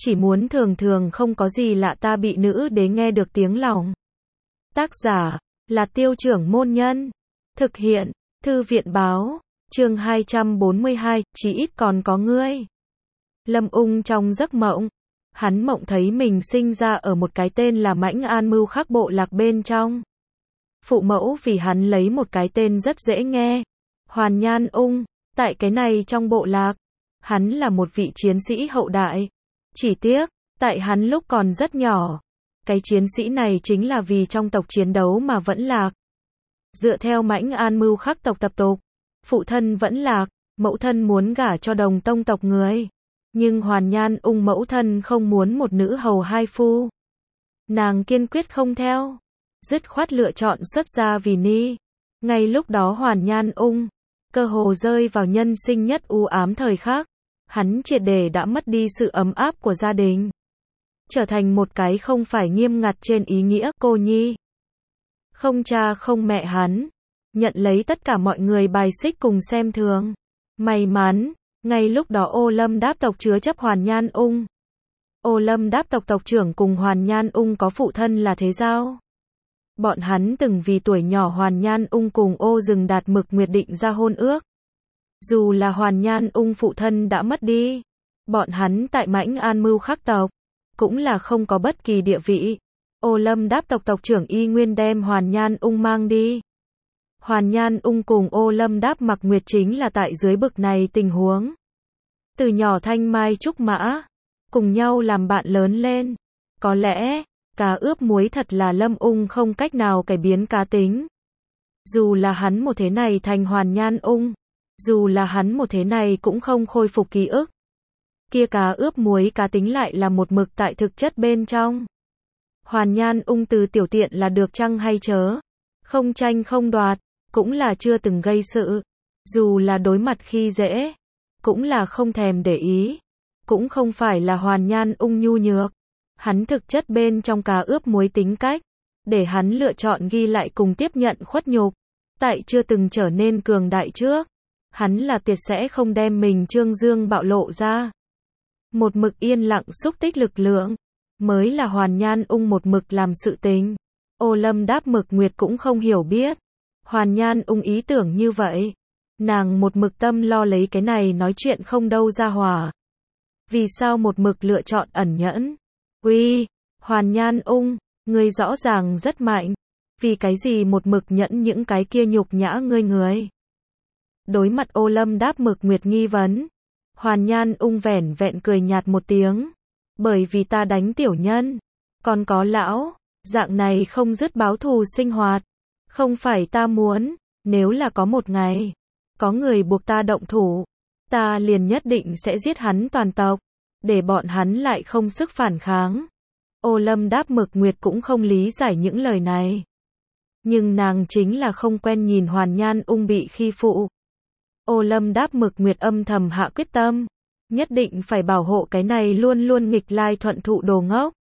chỉ muốn thường thường không có gì lạ ta bị nữ đế nghe được tiếng lòng. Tác giả là Tiêu Trưởng Môn Nhân. Thực hiện Thư viện Báo. Chương 242, chỉ ít còn có ngươi. Lâm Ung trong giấc mộng, hắn mộng thấy mình sinh ra ở một cái tên là Mãnh An Mưu Khắc bộ lạc bên trong. Phụ mẫu vì hắn lấy một cái tên rất dễ nghe, Hoàn Nhan Ung. Tại cái này trong bộ lạc, hắn là một vị chiến sĩ hậu đại. Chỉ tiếc, tại hắn lúc còn rất nhỏ, cái chiến sĩ này chính là vì trong tộc chiến đấu mà vẫn lạc. Dựa theo Mãnh An Mưu Khắc tộc tập tục, phụ thân vẫn lạc, mẫu thân muốn gả cho đồng tông tộc người. Nhưng Hoàn Nhan Ung mẫu thân không muốn một nữ hầu hai phu. Nàng kiên quyết không theo, dứt khoát lựa chọn xuất gia vì ni. Ngay lúc đó Hoàn Nhan Ung cơ hồ rơi vào nhân sinh nhất u ám thời khắc. Hắn triệt để đã mất đi sự ấm áp của gia đình, trở thành một cái không phải nghiêm ngặt trên ý nghĩa cô nhi. Không cha không mẹ hắn, nhận lấy tất cả mọi người bài xích cùng xem thường. May mắn, ngay lúc đó Ô Lâm Đáp tộc chứa chấp Hoàn Nhan Ung. Ô Lâm Đáp tộc tộc trưởng cùng Hoàn Nhan Ung có phụ thân là Thế Giao. Bọn hắn từng vì tuổi nhỏ Hoàn Nhan Ung cùng Ô Rừng Đạt Mực Nguyệt định ra hôn ước. Dù là Hoàn Nhan Ung phụ thân đã mất đi, bọn hắn tại Mãnh An Mưu Khắc tộc cũng là không có bất kỳ địa vị. Ô Lâm Đáp tộc tộc trưởng y nguyên đem Hoàn Nhan Ung mang đi. Hoàn Nhan Ung cùng Ô Lâm Đáp Mặc Nguyệt chính là tại dưới bực này tình huống. Từ nhỏ thanh mai trúc mã, cùng nhau làm bạn lớn lên. Có lẽ, cá ướp muối thật là Lâm Ung không cách nào cải biến cá tính. Dù là hắn một thế này thành Hoàn Nhan Ung, dù là hắn một thế này cũng không khôi phục ký ức. Kia cá ướp muối cá tính lại là một mực tại thực chất bên trong. Hoàn Nhan Ung từ tiểu tiện là được chăng hay chớ, không tranh không đoạt, cũng là chưa từng gây sự. Dù là đối mặt khi dễ, cũng là không thèm để ý. Cũng không phải là Hoàn Nhan Ung nhu nhược. Hắn thực chất bên trong cá ướp muối tính cách, để hắn lựa chọn ghi lại cùng tiếp nhận khuất nhục. Tại chưa từng trở nên cường đại trước, hắn là tuyệt sẽ không đem mình trương dương bạo lộ ra. Một mực yên lặng xúc tích lực lượng, mới là Hoàn Nhan Ung một mực làm sự tình. Ô Lâm Đáp Mực Nguyệt cũng không hiểu biết Hoàn Nhan Ung ý tưởng như vậy. Nàng một mực tâm lo lấy cái này nói chuyện không đâu ra hòa. Vì sao một mực lựa chọn ẩn nhẫn? Uy, Hoàn Nhan Ung, ngươi rõ ràng rất mạnh. Vì cái gì một mực nhẫn những cái kia nhục nhã ngươi người? Đối mặt Ô Lâm Đáp Mực Nguyệt nghi vấn, Hoàn Nhan Ung vẻn vẹn cười nhạt một tiếng. Bởi vì ta đánh tiểu nhân, còn có lão, dạng này không dứt báo thù sinh hoạt. Không phải ta muốn, nếu là có một ngày, có người buộc ta động thủ, ta liền nhất định sẽ giết hắn toàn tộc, để bọn hắn lại không sức phản kháng. Ô Lâm Đáp Mực Nguyệt cũng không lý giải những lời này. Nhưng nàng chính là không quen nhìn Hoàn Nhan Ung bị khi phụ. Ô Lâm Đáp Mực Nguyệt âm thầm hạ quyết tâm, nhất định phải bảo hộ cái này luôn luôn nghịch lai thuận thụ đồ ngốc.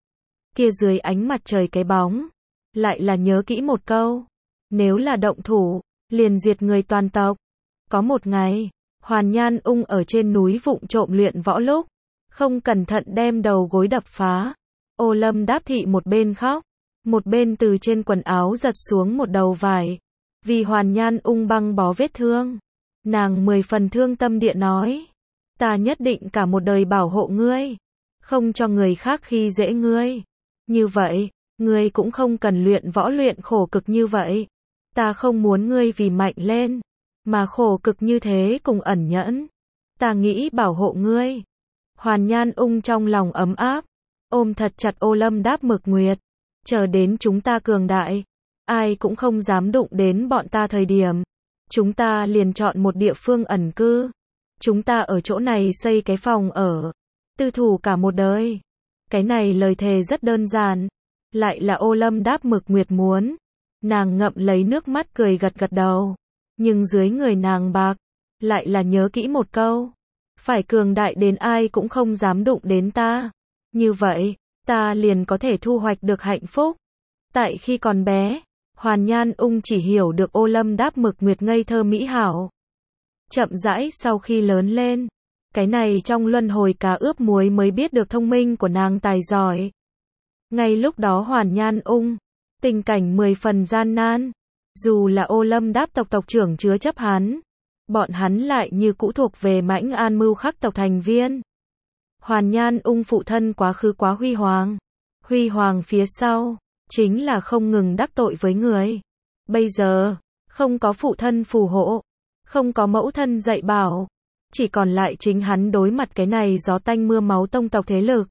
Kia dưới ánh mặt trời cái bóng, lại là nhớ kỹ một câu, nếu là động thủ, liền diệt người toàn tộc. Có một ngày, Hoàn Nhan Ung ở trên núi vụng trộm luyện võ lúc, không cẩn thận đem đầu gối đập phá. Ô Lâm Đáp thị một bên khóc, một bên từ trên quần áo giật xuống một đầu vải. Vì Hoàn Nhan Ung băng bó vết thương, nàng 10 phần thương tâm địa nói, ta nhất định cả một đời bảo hộ ngươi, không cho người khác khi dễ ngươi. Như vậy, ngươi cũng không cần luyện võ luyện khổ cực như vậy. Ta không muốn ngươi vì mạnh lên, mà khổ cực như thế cùng ẩn nhẫn. Ta nghĩ bảo hộ ngươi. Hoàn Nhan Ung trong lòng ấm áp, ôm thật chặt Ô Lâm Đáp Mực Nguyệt. Chờ đến chúng ta cường đại, ai cũng không dám đụng đến bọn ta thời điểm. Chúng ta liền chọn một địa phương ẩn cư. Chúng ta ở chỗ này xây cái phòng ở, tư thủ cả một đời. Cái này lời thề rất đơn giản, lại là Ô Lâm Đáp Mực Nguyệt muốn. Nàng ngậm lấy nước mắt cười gật gật đầu. Nhưng dưới người nàng bạc, lại là nhớ kỹ một câu. Phải cường đại đến ai cũng không dám đụng đến ta. Như vậy, ta liền có thể thu hoạch được hạnh phúc. Tại khi còn bé, Hoàn Nhan Ung chỉ hiểu được Ô Lâm Đáp Mực Nguyệt ngây thơ mỹ hảo. Chậm rãi sau khi lớn lên, Cái này trong luân hồi cá ướp muối mới biết được thông minh của nàng tài giỏi. Ngay lúc đó Hoàn Nhan Ung, tình cảnh 10 phần gian nan. Dù là Ô Lâm Đáp tộc tộc trưởng chứa chấp hắn, bọn hắn lại như cũ thuộc về Mãnh An Mưu Khắc tộc thành viên. Hoàn Nhan Ung phụ thân quá khứ quá huy hoàng. Huy hoàng phía sau, chính là không ngừng đắc tội với người. Bây giờ, không có phụ thân phù hộ, không có mẫu thân dạy bảo, chỉ còn lại chính hắn đối mặt cái này gió tanh mưa máu tông tộc thế lực.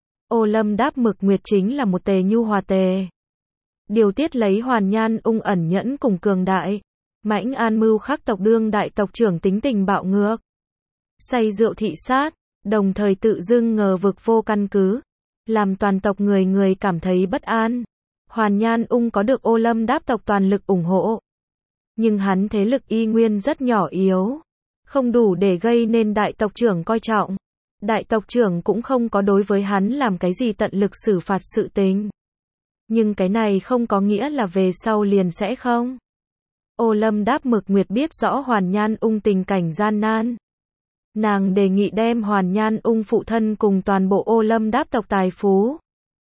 Ô Lâm Đáp Mực Nguyệt chính là một tề nhu hòa tề. Điều tiết lấy Hoàn Nhan Ung ẩn nhẫn cùng cường đại. Mãnh An Mưu Khắc tộc đương đại tộc trưởng tính tình bạo ngược, say rượu thị sát, đồng thời tự dưng ngờ vực vô căn cứ, làm toàn tộc người người cảm thấy bất an. Hoàn Nhan Ung có được Ô Lâm Đáp tộc toàn lực ủng hộ, nhưng hắn thế lực y nguyên rất nhỏ yếu, không đủ để gây nên đại tộc trưởng coi trọng. Đại tộc trưởng cũng không có đối với hắn làm cái gì tận lực xử phạt sự tình. Nhưng cái này không có nghĩa là về sau liền sẽ không. Ô Lâm Đáp Mực Nguyệt biết rõ Hoàn Nhan Ung tình cảnh gian nan. Nàng đề nghị đem Hoàn Nhan Ung phụ thân cùng toàn bộ Ô Lâm Đáp tộc tài phú,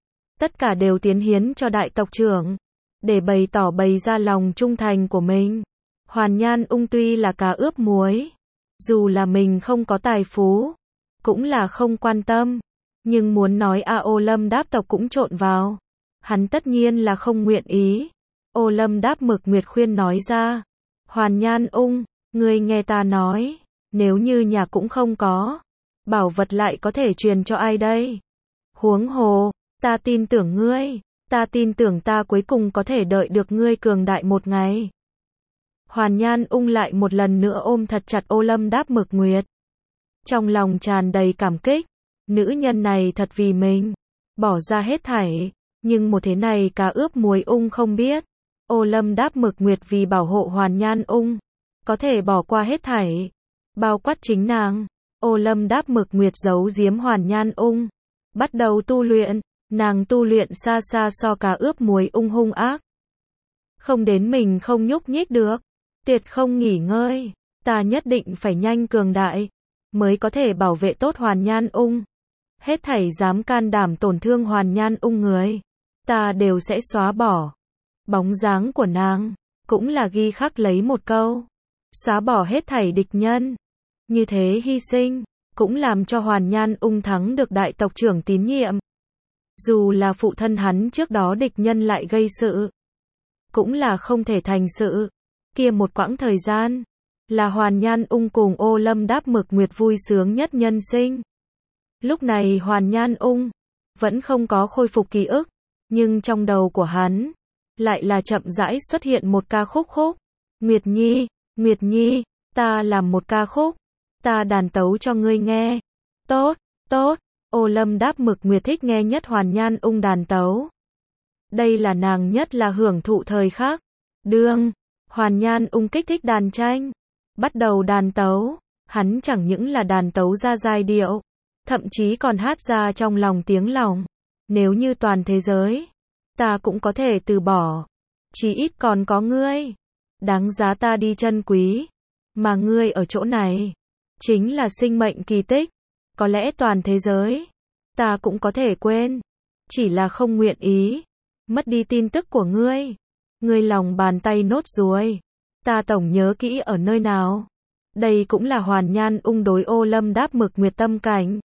tất cả đều tiến hiến cho đại tộc trưởng, để bày ra lòng trung thành của mình. Hoàn Nhan Ung tuy là cá ướp muối, dù là mình không có tài phú, cũng là không quan tâm, nhưng muốn nói Ô Lâm Đáp tộc cũng trộn vào, hắn tất nhiên là không nguyện ý. Ô Lâm Đáp Mực Nguyệt khuyên nói ra, Hoàn Nhan Ung, ngươi nghe ta nói, nếu như nhà cũng không có, bảo vật lại có thể truyền cho ai đây? Huống hồ, ta tin tưởng ngươi, ta tin tưởng ta cuối cùng có thể đợi được ngươi cường đại một ngày. Hoàn Nhan Ung lại một lần nữa ôm thật chặt Ô Lâm Đáp Mực Nguyệt. Trong lòng tràn đầy cảm kích, nữ nhân này thật vì mình, bỏ ra hết thảy, nhưng một thế này cá ướp muối Ung không biết. Ô Lâm Đáp Mực Nguyệt vì bảo hộ Hoàn Nhan Ung, có thể bỏ qua hết thảy, bao quát chính nàng. Ô Lâm Đáp Mực Nguyệt giấu giếm Hoàn Nhan Ung, bắt đầu tu luyện, nàng tu luyện xa xa so cá ướp muối Ung hung ác. Không đến mình không nhúc nhích được, tuyệt không nghỉ ngơi, ta nhất định phải nhanh cường đại, mới có thể bảo vệ tốt Hoàn Nhan Ung. Hết thảy dám can đảm tổn thương Hoàn Nhan Ung người, ta đều sẽ xóa bỏ. Bóng dáng của nàng, cũng là ghi khắc lấy một câu, xóa bỏ hết thảy địch nhân. Như thế hy sinh, cũng làm cho Hoàn Nhan Ung thắng được đại tộc trưởng tín nhiệm. Dù là phụ thân hắn trước đó địch nhân lại gây sự, cũng là không thể thành sự. Kia một quãng thời gian, là Hoàn Nhan Ung cùng Ô Lâm Đáp Mực Nguyệt vui sướng nhất nhân sinh. Lúc này Hoàn Nhan Ung vẫn không có khôi phục ký ức, nhưng trong đầu của hắn lại là chậm rãi xuất hiện một ca khúc. Nguyệt Nhi, ta làm một ca khúc, ta đàn tấu cho ngươi nghe. Tốt, tốt. Ô Lâm Đáp Mực Nguyệt thích nghe nhất Hoàn Nhan Ung đàn tấu. Đây là nàng nhất là hưởng thụ thời khắc. Đương Hoàn Nhan Ung kích thích đàn tranh, bắt đầu đàn tấu, hắn chẳng những là đàn tấu ra giai điệu, thậm chí còn hát ra trong lòng tiếng lòng. Nếu như toàn thế giới, ta cũng có thể từ bỏ, chí ít còn có ngươi, đáng giá ta đi trân quý, mà ngươi ở chỗ này, chính là sinh mệnh kỳ tích, có lẽ toàn thế giới, ta cũng có thể quên, chỉ là không nguyện ý, mất đi tin tức của ngươi. Ngươi lòng bàn tay nốt ruồi, ta tổng nhớ kỹ ở nơi nào. Đây cũng là Hoàn Nhan Ung đối Ô Lâm Đáp Mực Nguyệt tâm cảnh.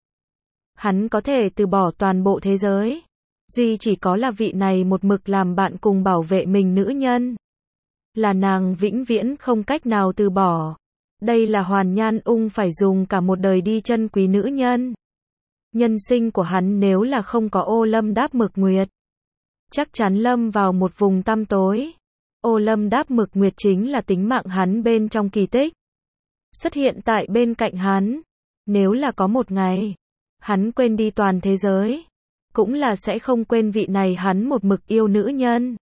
Hắn có thể từ bỏ toàn bộ thế giới, duy chỉ có là vị này một mực làm bạn cùng bảo vệ mình nữ nhân, là nàng vĩnh viễn không cách nào từ bỏ. Đây là Hoàn Nhan Ung phải dùng cả một đời đi trân quý nữ nhân. Nhân sinh của hắn nếu là không có Ô Lâm Đáp Mực Nguyệt, chắc chắn lâm vào một vùng tăm tối. Ô Lâm Đáp Mực Nguyệt chính là tính mạng hắn bên trong kỳ tích, xuất hiện tại bên cạnh hắn. Nếu là có một ngày, hắn quên đi toàn thế giới, cũng là sẽ không quên vị này hắn một mực yêu nữ nhân.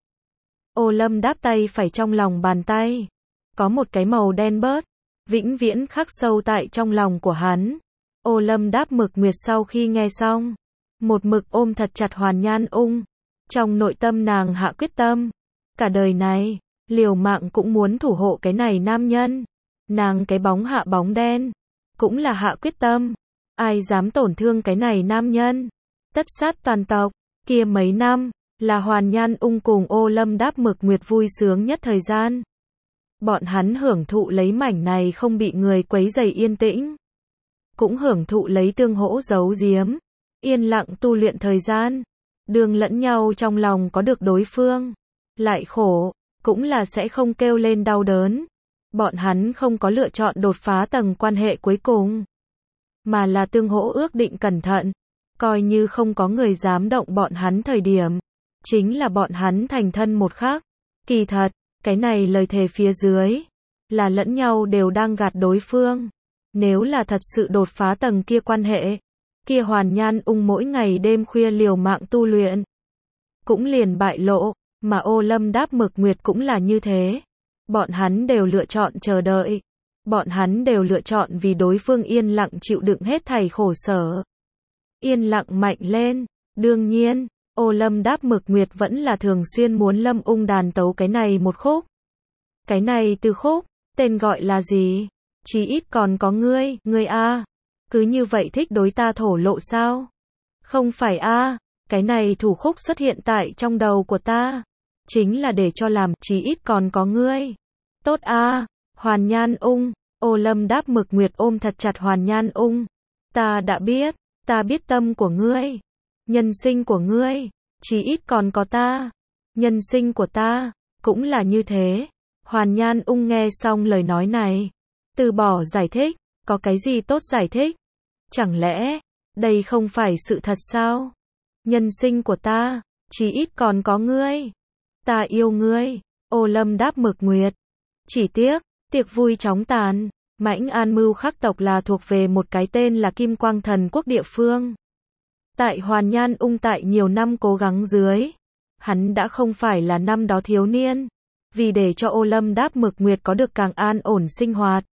Ô Lâm Đáp tay phải trong lòng bàn tay, có một cái màu đen bớt, vĩnh viễn khắc sâu tại trong lòng của hắn. Ô Lâm Đáp Mực Nguyệt sau khi nghe xong, một mực ôm thật chặt Hoàn Nhan Ung. Trong nội tâm nàng hạ quyết tâm, cả đời này, liều mạng cũng muốn thủ hộ cái này nam nhân. Nàng cái bóng hạ bóng đen, cũng là hạ quyết tâm. ai dám tổn thương cái này nam nhân, tất sát toàn tộc. Kia mấy năm, là Hoàn Nhan Ung cùng Ô Lâm Đáp Mực Nguyệt vui sướng nhất thời gian. Bọn hắn hưởng thụ lấy mảnh này không bị người quấy rầy yên tĩnh. Cũng hưởng thụ lấy tương hỗ giấu giếm, yên lặng tu luyện thời gian. Đường lẫn nhau trong lòng có được đối phương. Lại khổ, cũng là sẽ không kêu lên đau đớn. Bọn hắn không có lựa chọn đột phá tầng quan hệ cuối cùng, mà là tương hỗ ước định cẩn thận. Coi như không có người dám động bọn hắn thời điểm, chính là bọn hắn thành thân một khắc. Kỳ thật, cái này lời thề phía dưới, là lẫn nhau đều đang gạt đối phương. Nếu là thật sự đột phá tầng kia quan hệ, kia Hoàn Nhan Ung mỗi ngày đêm khuya liều mạng tu luyện, cũng liền bại lộ, mà Ô Lâm Đáp Mực Nguyệt cũng là như thế. Bọn hắn đều lựa chọn chờ đợi. Bọn hắn đều lựa chọn vì đối phương yên lặng chịu đựng hết thảy khổ sở. Yên lặng mạnh lên. Đương nhiên, Ô Lâm Đáp Mực Nguyệt vẫn là thường xuyên muốn Lâm Ung đàn tấu cái này một khúc. Cái này từ khúc, tên gọi là gì? Chí ít còn có ngươi a. Cứ như vậy thích đối ta thổ lộ sao? Không phải a, cái này thủ khúc xuất hiện tại trong đầu của ta, chính là để cho làm, chí ít còn có ngươi. Tốt a. Hoàn Nhan Ung, Ô Lâm Đáp Mực Nguyệt ôm thật chặt Hoàn Nhan Ung. Ta biết tâm của ngươi, nhân sinh của ngươi, chí ít còn có ta, nhân sinh của ta, cũng là như thế. Hoàn Nhan Ung nghe xong lời nói này, từ bỏ giải thích, có cái gì tốt giải thích? Chẳng lẽ, đây không phải sự thật sao? Nhân sinh của ta, chí ít còn có ngươi. Ta yêu ngươi, Ô Lâm Đáp Mực Nguyệt. Chỉ tiếc, tiệc vui chóng tàn. Mãnh An Mưu Khắc tộc là thuộc về một cái tên là Kim Quang Thần Quốc địa phương. Tại Hoàn Nhan Ung tại nhiều năm cố gắng dưới, hắn đã không phải là năm đó thiếu niên. Vì để cho Ô Lâm Đáp Mực Nguyệt có được càng an ổn sinh hoạt,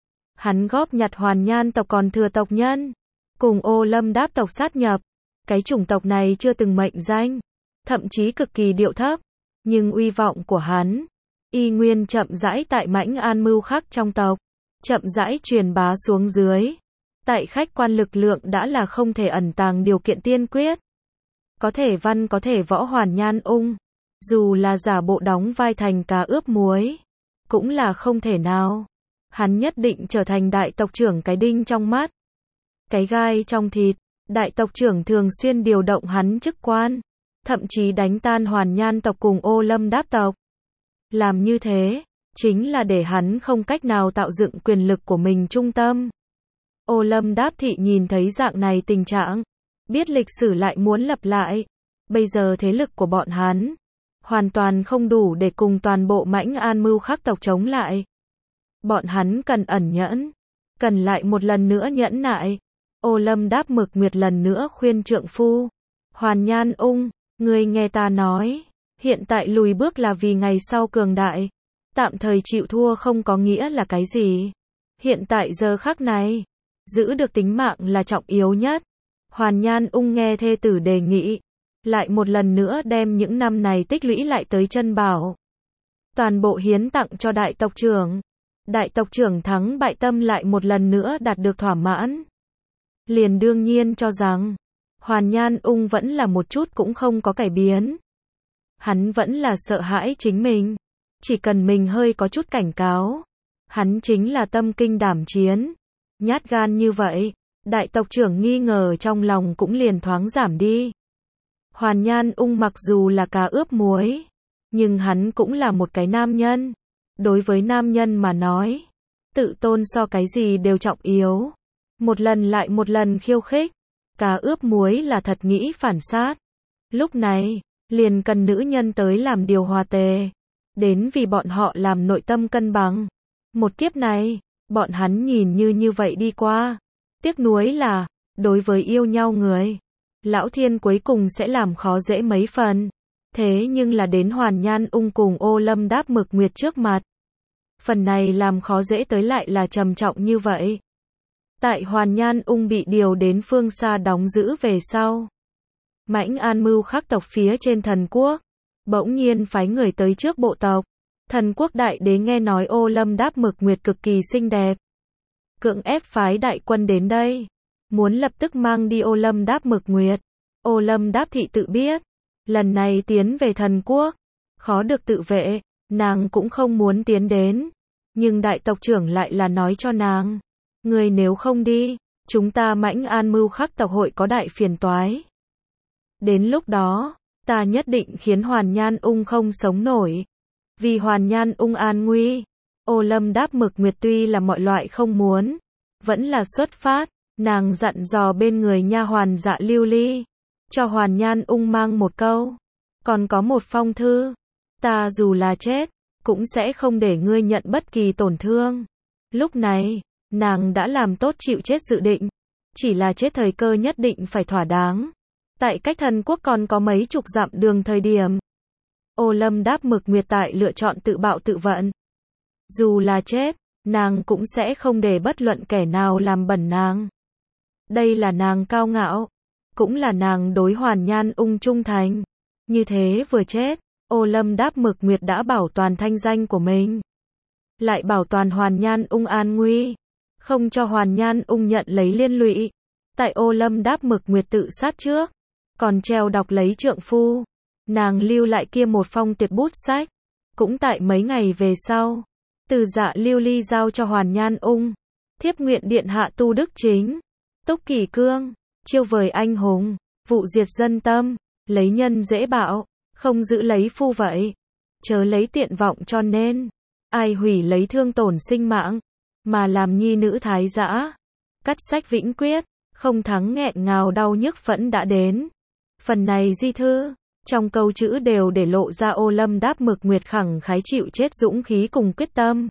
hắn góp nhặt Hoàn Nhan tộc còn thừa tộc nhân, cùng Ô Lâm Đáp tộc sát nhập. Cái chủng tộc này chưa từng mệnh danh, thậm chí cực kỳ điệu thấp, nhưng uy vọng của hắn y nguyên chậm rãi tại Mãnh An Mưu Khắc trong tộc, chậm rãi truyền bá xuống dưới. Tại khách quan lực lượng đã là không thể ẩn tàng điều kiện tiên quyết. Có thể văn có thể võ Hoàn Nhan Ung, dù là giả bộ đóng vai thành cá ướp muối, cũng là không thể nào. Hắn nhất định trở thành đại tộc trưởng cái đinh trong mắt, cái gai trong thịt. Đại tộc trưởng thường xuyên điều động hắn chức quan, thậm chí đánh tan Hoàn Nhan tộc cùng Ô Lâm Đáp tộc. Làm như thế, chính là để hắn không cách nào tạo dựng quyền lực của mình trung tâm. Ô Lâm Đáp thị nhìn thấy dạng này tình trạng, biết lịch sử lại muốn lặp lại. Bây giờ thế lực của bọn hắn hoàn toàn không đủ để cùng toàn bộ Mãnh An Mưu Khắc tộc chống lại. Bọn hắn cần ẩn nhẫn, cần lại một lần nữa nhẫn nại. Ô Lâm Đáp Mực Nguyệt lần nữa khuyên trượng phu. Hoàn Nhan Ung, ngươi nghe ta nói, hiện tại lùi bước là vì ngày sau cường đại. Tạm thời chịu thua không có nghĩa là cái gì. Hiện tại giờ khắc này, giữ được tính mạng là trọng yếu nhất. Hoàn Nhan Ung nghe thê tử đề nghị, lại một lần nữa đem những năm này tích lũy lại tới chân bảo, toàn bộ hiến tặng cho đại tộc trưởng. Đại tộc trưởng thắng bại tâm lại một lần nữa đạt được thỏa mãn. Liền đương nhiên cho rằng, Hoàn Nhan Ung vẫn là một chút cũng không có cải biến. Hắn vẫn là sợ hãi chính mình. Chỉ cần mình hơi có chút cảnh cáo, hắn chính là tâm kinh đảm chiến. Nhát gan như vậy, đại tộc trưởng nghi ngờ trong lòng cũng liền thoáng giảm đi. Hoàn Nhan Ung mặc dù là cá ướp muối, nhưng hắn cũng là một cái nam nhân. Đối với nam nhân mà nói, tự tôn so cái gì đều trọng yếu. Một lần lại một lần khiêu khích, cá ướp muối là thật nghĩ phản sát. Lúc này, liền cần nữ nhân tới làm điều hòa tề, đến vì bọn họ làm nội tâm cân bằng. Một kiếp này, bọn hắn nhìn như vậy đi qua. Tiếc nuối là, đối với yêu nhau người, Lão Thiên cuối cùng sẽ làm khó dễ mấy phần. Thế nhưng là đến Hoàn Nhan Ung cùng Ô Lâm Đáp Mực Nguyệt trước mặt, phần này làm khó dễ tới lại là trầm trọng như vậy. Tại Hoàn Nhan Ung bị điều đến phương xa đóng giữ về sau, Mãnh An Mưu Khắc tộc phía trên thần quốc, bỗng nhiên phái người tới trước bộ tộc. Thần quốc đại đế nghe nói Ô Lâm Đáp Mực Nguyệt cực kỳ xinh đẹp, cưỡng ép phái đại quân đến đây. muốn lập tức mang đi Ô Lâm Đáp Mực Nguyệt. Ô Lâm Đáp Thị tự biết, lần này tiến về thần quốc, khó được tự vệ, nàng cũng không muốn tiến đến. Nhưng đại tộc trưởng lại là nói cho nàng, người nếu không đi, chúng ta Mãnh An Mưu Khắc tộc hội có đại phiền toái. Đến lúc đó, ta nhất định khiến Hoàn Nhan Ung không sống nổi. Vì Hoàn Nhan Ung an nguy, Ô Lâm Đáp Mực Nguyệt tuy là mọi loại không muốn, vẫn là xuất phát, nàng dặn dò bên người nha hoàn Dạ Lưu Ly, cho Hoàn Nhan Ung mang một câu, còn có một phong thư, ta dù là chết, cũng sẽ không để ngươi nhận bất kỳ tổn thương. Lúc này, nàng đã làm tốt chịu chết dự định, chỉ là chết thời cơ nhất định phải thỏa đáng. Tại cách thần quốc còn có mấy chục dặm đường thời điểm, Ô Lâm Đáp Mực Nguyệt tại lựa chọn tự bạo tự vận. Dù là chết, nàng cũng sẽ không để bất luận kẻ nào làm bẩn nàng. Đây là nàng cao ngạo, cũng là nàng đối Hoàn Nhan Ung trung thành. Như thế vừa chết, Ô Lâm Đáp Mực Nguyệt đã bảo toàn thanh danh của mình, lại bảo toàn Hoàn Nhan Ung an nguy, không cho Hoàn Nhan Ung nhận lấy liên lụy. Tại Ô Lâm Đáp Mực Nguyệt tự sát trước, còn treo đọc lấy trượng phu, nàng lưu lại kia một phong tuyệt bút sách. Cũng tại mấy ngày về sau, từ Dạ Lưu Ly giao cho Hoàn Nhan Ung, thiếp nguyện điện hạ tu đức chính, túc kỷ cương, chiêu vời anh hùng, vụ diệt dân tâm, lấy nhân dễ bạo, không giữ lấy phu vậy, chớ lấy tiện vọng cho nên, ai hủy lấy thương tổn sinh mạng, mà làm nhi nữ thái dã, cắt sách vĩnh quyết, không thắng nghẹn ngào đau nhức phẫn đã đến. Phần này di thư, trong câu chữ đều để lộ ra Ô Lâm Đáp Mực Nguyệt khẳng khái chịu chết dũng khí cùng quyết tâm.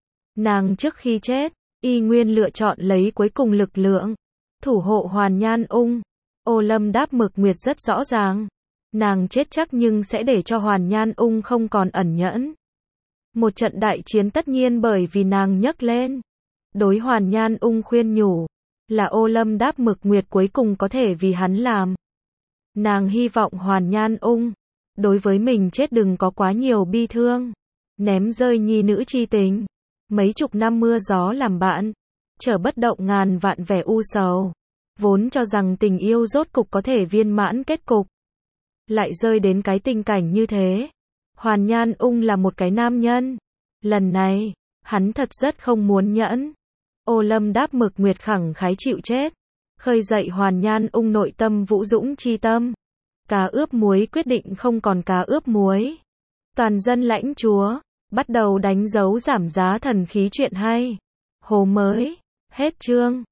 Nàng trước khi chết, y nguyên lựa chọn lấy cuối cùng lực lượng, thủ hộ Hoàn Nhan Ung. Ô Lâm Đáp Mực Nguyệt rất rõ ràng, nàng chết chắc nhưng sẽ để cho Hoàn Nhan Ung không còn ẩn nhẫn. Một trận đại chiến tất nhiên bởi vì nàng nhấc lên. Đối Hoàn Nhan Ung khuyên nhủ, là Ô Lâm Đáp Mực Nguyệt cuối cùng có thể vì hắn làm. Nàng hy vọng Hoàn Nhan Ung, đối với mình chết đừng có quá nhiều bi thương, ném rơi nhi nữ chi tình. Mấy chục năm mưa gió làm bạn, trở bất động ngàn vạn vẻ u sầu. Vốn cho rằng tình yêu rốt cục có thể viên mãn kết cục, lại rơi đến cái tình cảnh như thế. Hoàn Nhan Ung là một cái nam nhân. Lần này, hắn thật rất không muốn nhẫn. Ô Lâm Đáp Mực Nguyệt khẳng khái chịu chết, khơi dậy Hoàn Nhan Ung nội tâm vũ dũng chi tâm. Cá ướp muối quyết định không còn cá ướp muối. Toàn dân lãnh chúa, bắt đầu đánh dấu giảm giá thần khí chuyện hay. Hồ mới, hết chương.